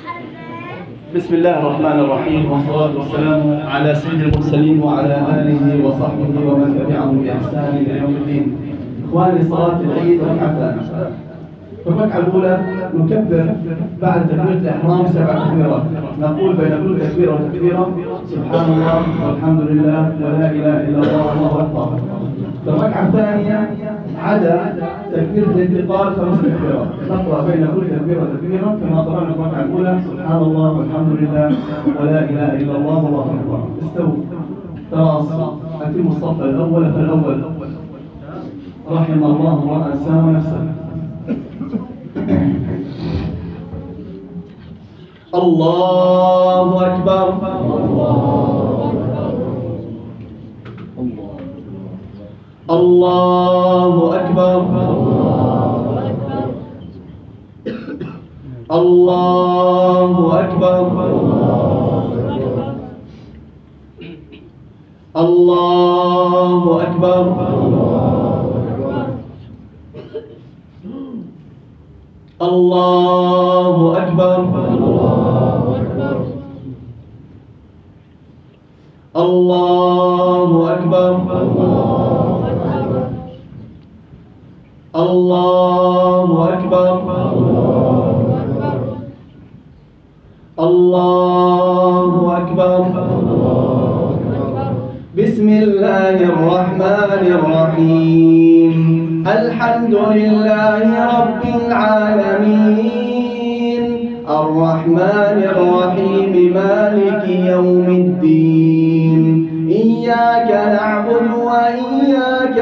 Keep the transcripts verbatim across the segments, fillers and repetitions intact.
بسم الله الرحمن الرحيم، والصلاة والسلام على سيد المرسلين وعلى آله وصحبه ومن تبعهم بإحسان إلى يوم الدين. إخواني، صلاة العيد ركعتان. في الركعة الأولى نكبر بعد تكبيرة الإحرام سبع تكبيرات، نقول بين كل تكبيرة وتكبيرة سبحان الله والحمد لله ولا إله إلا الله والله أكبر. في الركعة الثانية عدا تكبيرة الانتقال خمس تكبيرات، نقرأ بين كل تكبيرة وتكبيرة كما قرأنا في الركعة الأولى سبحان الله والحمد لله ولا إله إلا الله والله أكبر. استووا تراصوا، أتموا الصف الأول فالأول. رحم الله امرأ ساوى نفسه. الله أكبر. الله أكبر. الله أكبر. الله أكبر. الله أكبر. الله أكبر. الله أكبر. الله أكبر. بسم الله الرحمن الرحيم. الحمد لله رب العالمين، الرحمن الرحيم، مالك يوم الدين. إياك نعبد وإياك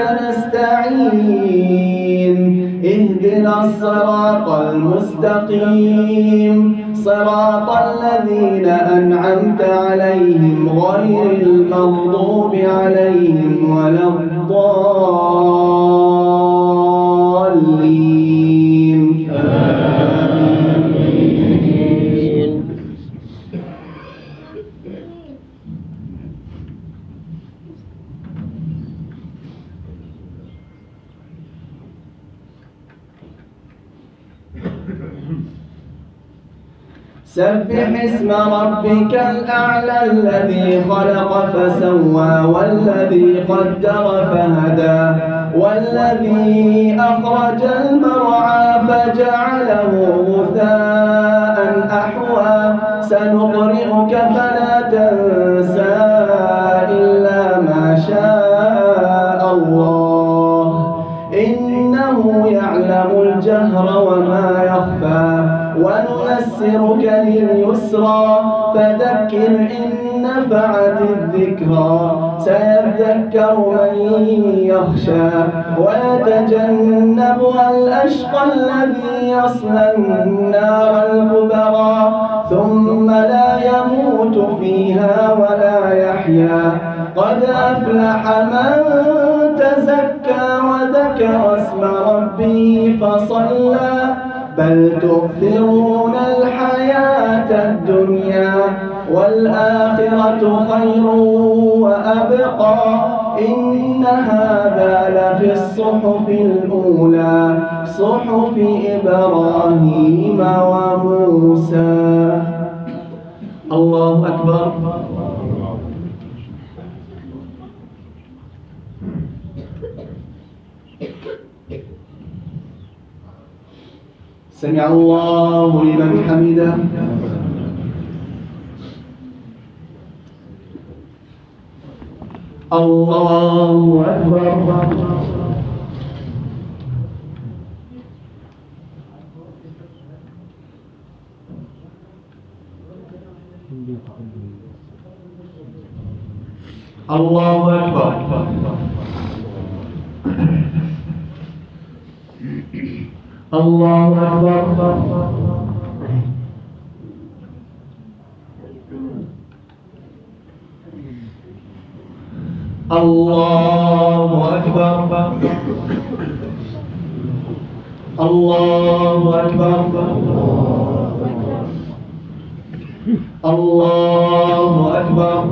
نستعين، اهدنا الصراط المستقيم، صراط الذين أنعمت عليهم غير المغضوب عليهم ولا الضالين. آمين. سبح اسم ربك الأعلى الذي خلق فسوى والذي قدر فهدى والذي أخرج المرعى فجعله غثاء أحوى سنقرئك فلا تنسى إلا ما شاء الله إنه يعلم الجهر وما يخفى ونيسرك لليسرى فذكر إن نفعت الذكرى سيذكر من يخشى ويتجنبها الأشقى الذي يصلى النار الكبرى ثم لا يموت فيها ولا يحيا قد أفلح من تزكى وذكر اسم ربه فصلى بل تؤثرون الحياة الدنيا والآخرة خير وأبقى إن هذا لفي الصحف الأولى صحف إبراهيم وموسى. الله أكبر. سمع الله لمن حمده. الله أكبر. الله أكبر. الله أكبر. الله أكبر. الله أكبر. الله أكبر.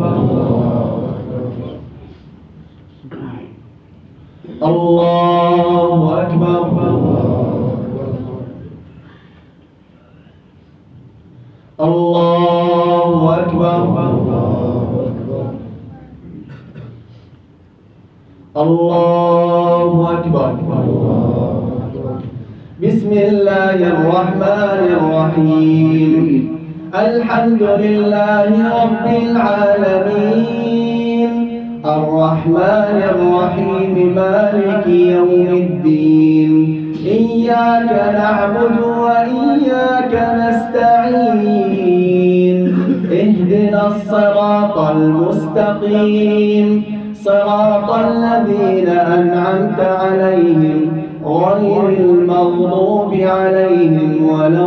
الله أكبر. الله أكبر. الله أكبر. بسم الله الرحمن الرحيم. الحمد لله رب العالمين، الرحمن الرحيم، مالك يوم الدين. إياك نعبد وإياك نستعين. اهدنا الصراط المستقيم، صراط الذين أنعمت عليهم غير المغضوب عليهم ولا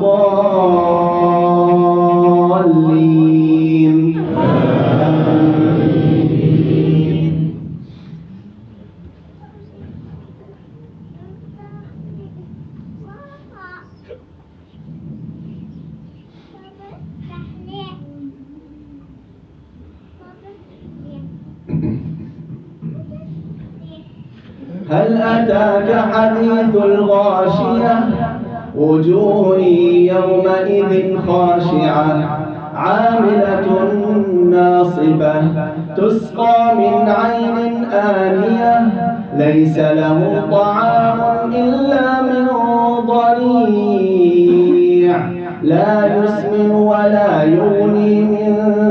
الضالين. هل أتاك حديث الغاشية؟ وجوه يومئذ خاشعة عاملة ناصبة تسقى من عين آنية ليس له طعام إلا من ضريع لا يسمن ولا يغني من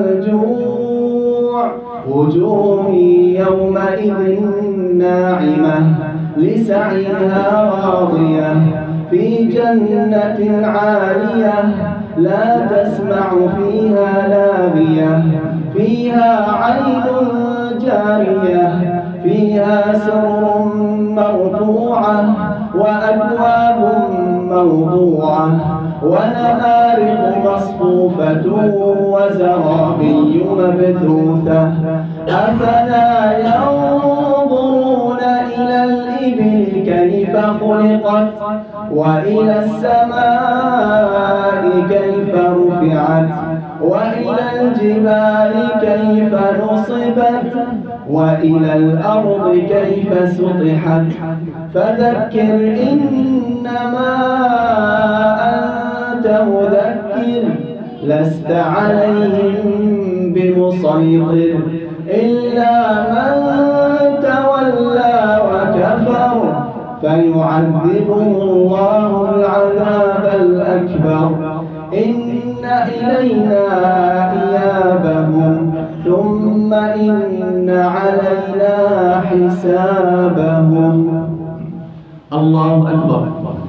جوع. وجوه يومئذ ناعمة لسعيها راضية في جنة عالية لا تسمع فيها لاغية فيها عين جارية فيها سرر مرفوعة وأكواب موضوعة ونمارق مصفوفة وزرابي مبثوثة. أفلا ينظرون إلى الإبل كيف خلقت وإلى السماء كيف رفعت وإلى الجبال كيف نصبت وإلى الأرض كيف سطحت. فذكر إنما أنت مذكر لست عليهم بمسيطر إلا من تولى وكفر فيعذبه الله العذاب الأكبر. إن إلينا إيابهم ثم إن علينا حسابهم. الله أكبر.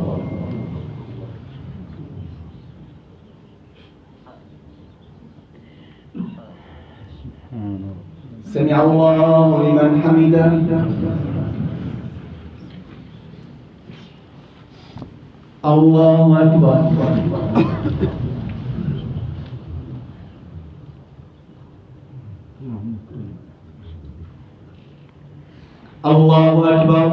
سمع الله لمن حمده. الله أكبر. الله أكبر.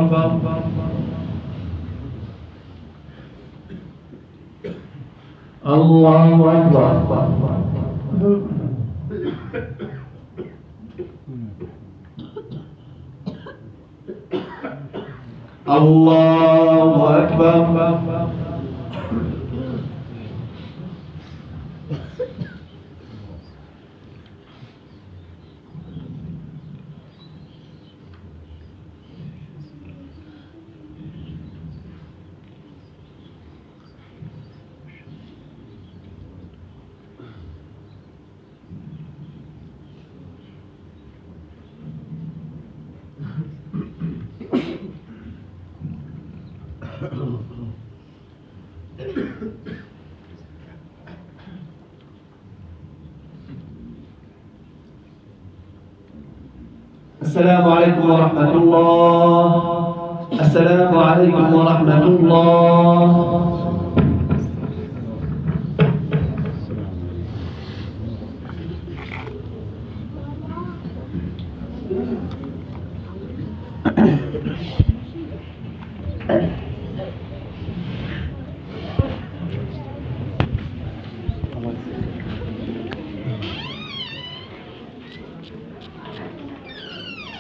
الله أكبر. الله أكبر. السلام عليكم ورحمة الله. السلام عليكم ورحمة الله.